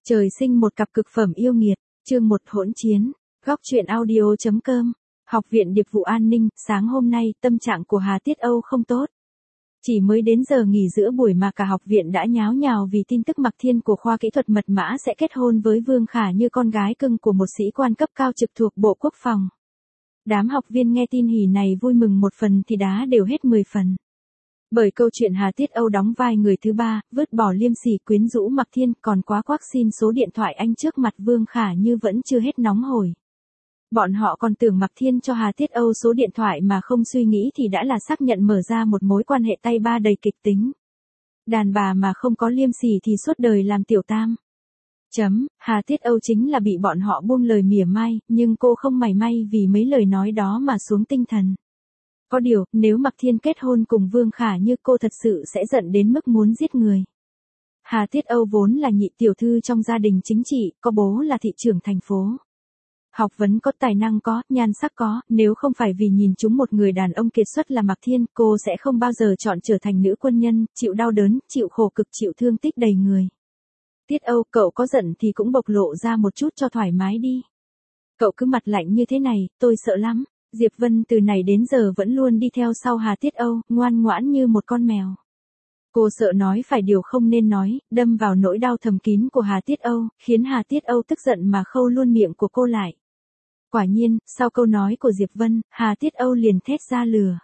Trời sinh một cặp cực phẩm yêu nghiệt, chương 1 hỗn chiến, góc truyện audio.com, Học viện Điệp vụ An ninh, sáng hôm nay tâm trạng của Hà Tiết Âu không tốt. Chỉ mới đến giờ nghỉ giữa buổi mà cả học viện đã nháo nhào vì tin tức Mạc Thiên của khoa kỹ thuật mật mã sẽ kết hôn với Vương Khả như con gái cưng của một sĩ quan cấp cao trực thuộc Bộ Quốc phòng. Đám học viên nghe tin hỉ này vui mừng một phần thì đá đều hết 10 phần. Bởi câu chuyện Hà Tiết Âu đóng vai người thứ ba, vứt bỏ liêm sỉ quyến rũ Mạc Thiên còn quá quắc xin số điện thoại anh trước mặt Vương Khả như vẫn chưa hết nóng hổi. Bọn họ còn tưởng Mạc Thiên cho Hà Tiết Âu số điện thoại mà không suy nghĩ thì đã là xác nhận mở ra một mối quan hệ tay ba đầy kịch tính. Đàn bà mà không có liêm sỉ thì suốt đời làm tiểu tam. Hà Tiết Âu chính là bị bọn họ buông lời mỉa mai, nhưng cô không mảy may vì mấy lời nói đó mà xuống tinh thần. Có điều, nếu Mạc Thiên kết hôn cùng Vương Khả như cô thật sự sẽ giận đến mức muốn giết người. Hà Tiết Âu vốn là nhị tiểu thư trong gia đình chính trị, có bố là thị trưởng thành phố. Học vấn có, tài năng có, nhan sắc có, nếu không phải vì nhìn chúng một người đàn ông kiệt xuất là Mạc Thiên, cô sẽ không bao giờ chọn trở thành nữ quân nhân, chịu đau đớn, chịu khổ cực, chịu thương tích đầy người. Tiết Âu, cậu có giận thì cũng bộc lộ ra một chút cho thoải mái đi. Cậu cứ mặt lạnh như thế này, tôi sợ lắm. Diệp Vân từ này đến giờ vẫn luôn đi theo sau Hà Tiết Âu, ngoan ngoãn như một con mèo. Cô sợ nói phải điều không nên nói, đâm vào nỗi đau thầm kín của Hà Tiết Âu, khiến Hà Tiết Âu tức giận mà khâu luôn miệng của cô lại. Quả nhiên, sau câu nói của Diệp Vân, Hà Tiết Âu liền thét ra lừa.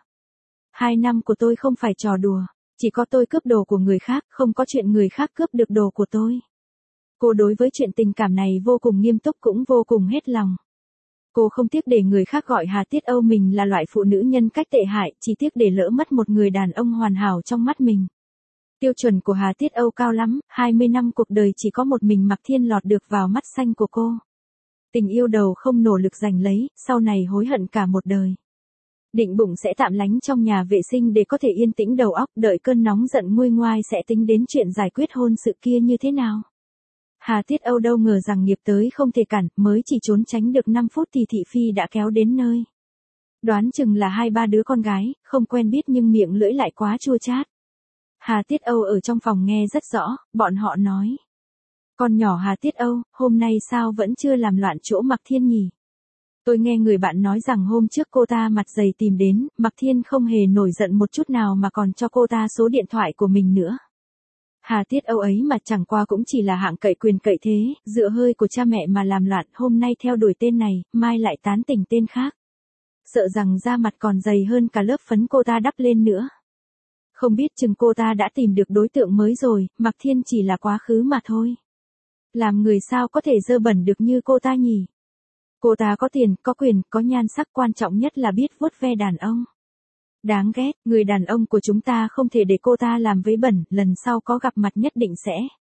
2 năm của tôi không phải trò đùa, chỉ có tôi cướp đồ của người khác, không có chuyện người khác cướp được đồ của tôi. Cô đối với chuyện tình cảm này vô cùng nghiêm túc cũng vô cùng hết lòng. Cô không tiếc để người khác gọi Hà Tiết Âu mình là loại phụ nữ nhân cách tệ hại, chỉ tiếc để lỡ mất một người đàn ông hoàn hảo trong mắt mình. Tiêu chuẩn của Hà Tiết Âu cao lắm, 20 năm cuộc đời chỉ có một mình Mạc Thiên lọt được vào mắt xanh của cô. Tình yêu đầu không nỗ lực giành lấy, sau này hối hận cả một đời. Định bụng sẽ tạm lánh trong nhà vệ sinh để có thể yên tĩnh đầu óc, đợi cơn nóng giận nguôi ngoai sẽ tính đến chuyện giải quyết hôn sự kia như thế nào. Hà Tiết Âu đâu ngờ rằng nghiệp tới không thể cản, mới chỉ trốn tránh được 5 phút thì thị phi đã kéo đến nơi. Đoán chừng là 2-3 đứa con gái, không quen biết nhưng miệng lưỡi lại quá chua chát. Hà Tiết Âu ở trong phòng nghe rất rõ, bọn họ nói. Con nhỏ Hà Tiết Âu, hôm nay sao vẫn chưa làm loạn chỗ Mạc Thiên nhỉ? Tôi nghe người bạn nói rằng hôm trước cô ta mặt dày tìm đến, Mạc Thiên không hề nổi giận một chút nào mà còn cho cô ta số điện thoại của mình nữa. Hà Tiết Âu ấy mà chẳng qua cũng chỉ là hạng cậy quyền cậy thế, dựa hơi của cha mẹ mà làm loạn, hôm nay theo đuổi tên này, mai lại tán tỉnh tên khác. Sợ rằng da mặt còn dày hơn cả lớp phấn cô ta đắp lên nữa. Không biết chừng cô ta đã tìm được đối tượng mới rồi, Mạc Thiên chỉ là quá khứ mà thôi. Làm người sao có thể dơ bẩn được như cô ta nhỉ? Cô ta có tiền, có quyền, có nhan sắc, quan trọng nhất là biết vuốt ve đàn ông. Đáng ghét, người đàn ông của chúng ta không thể để cô ta làm vấy bẩn, lần sau có gặp mặt nhất định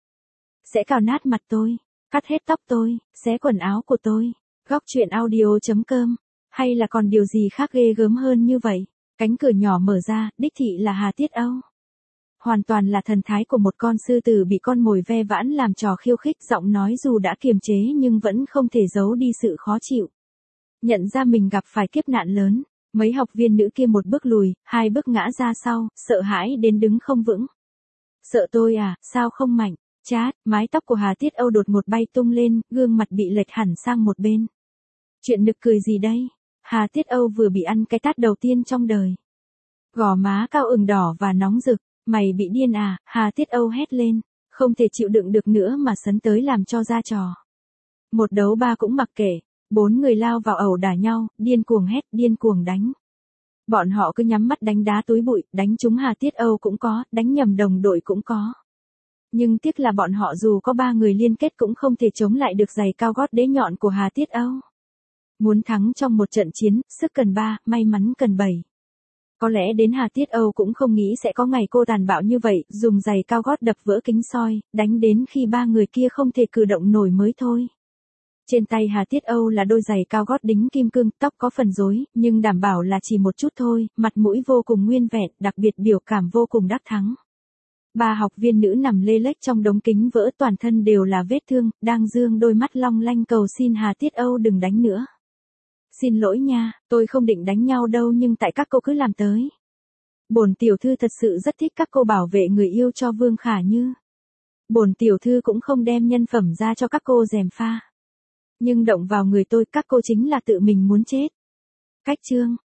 sẽ cào nát mặt tôi, cắt hết tóc tôi, xé quần áo của tôi. Góc truyện audio.com, hay là còn điều gì khác ghê gớm hơn như vậy? Cánh cửa nhỏ mở ra, đích thị là Hà Tiết Âu. Hoàn toàn là thần thái của một con sư tử bị con mồi ve vãn làm trò khiêu khích, giọng nói dù đã kiềm chế nhưng vẫn không thể giấu đi sự khó chịu. Nhận ra mình gặp phải kiếp nạn lớn. Mấy học viên nữ kia một bước lùi, 2 bước ngã ra sau, sợ hãi đến đứng không vững. Sợ tôi à, sao không mạnh? Chát, mái tóc của Hà Tiết Âu đột ngột bay tung lên, gương mặt bị lệch hẳn sang một bên. Chuyện nực cười gì đây? Hà Tiết Âu vừa bị ăn cái tát đầu tiên trong đời. Gò má cao ửng đỏ và nóng rực, mày bị điên à? Hà Tiết Âu hét lên, không thể chịu đựng được nữa mà sấn tới làm cho ra trò. Một đấu 3 cũng mặc kệ. 4 người lao vào ẩu đả nhau, điên cuồng hét, điên cuồng đánh. Bọn họ cứ nhắm mắt đánh đá túi bụi, đánh trúng Hà Tiết Âu cũng có, đánh nhầm đồng đội cũng có. Nhưng tiếc là bọn họ dù có 3 người liên kết cũng không thể chống lại được giày cao gót đế nhọn của Hà Tiết Âu. Muốn thắng trong một trận chiến, sức cần 3, may mắn cần 7. Có lẽ đến Hà Tiết Âu cũng không nghĩ sẽ có ngày cô tàn bạo như vậy, dùng giày cao gót đập vỡ kính soi, đánh đến khi 3 người kia không thể cử động nổi mới thôi. Trên tay Hà Tiết Âu là đôi giày cao gót đính kim cương, tóc có phần rối, nhưng đảm bảo là chỉ một chút thôi, mặt mũi vô cùng nguyên vẹn, đặc biệt biểu cảm vô cùng đắc thắng. 3 học viên nữ nằm lê lếch trong đống kính vỡ, toàn thân đều là vết thương, đang dương đôi mắt long lanh cầu xin Hà Tiết Âu đừng đánh nữa. Xin lỗi nha, tôi không định đánh nhau đâu nhưng tại các cô cứ làm tới. Bổn tiểu thư thật sự rất thích các cô bảo vệ người yêu cho Vương Khả Như. Bổn tiểu thư cũng không đem nhân phẩm ra cho các cô gièm pha. Nhưng động vào người tôi, các cô chính là tự mình muốn chết. Cách chương.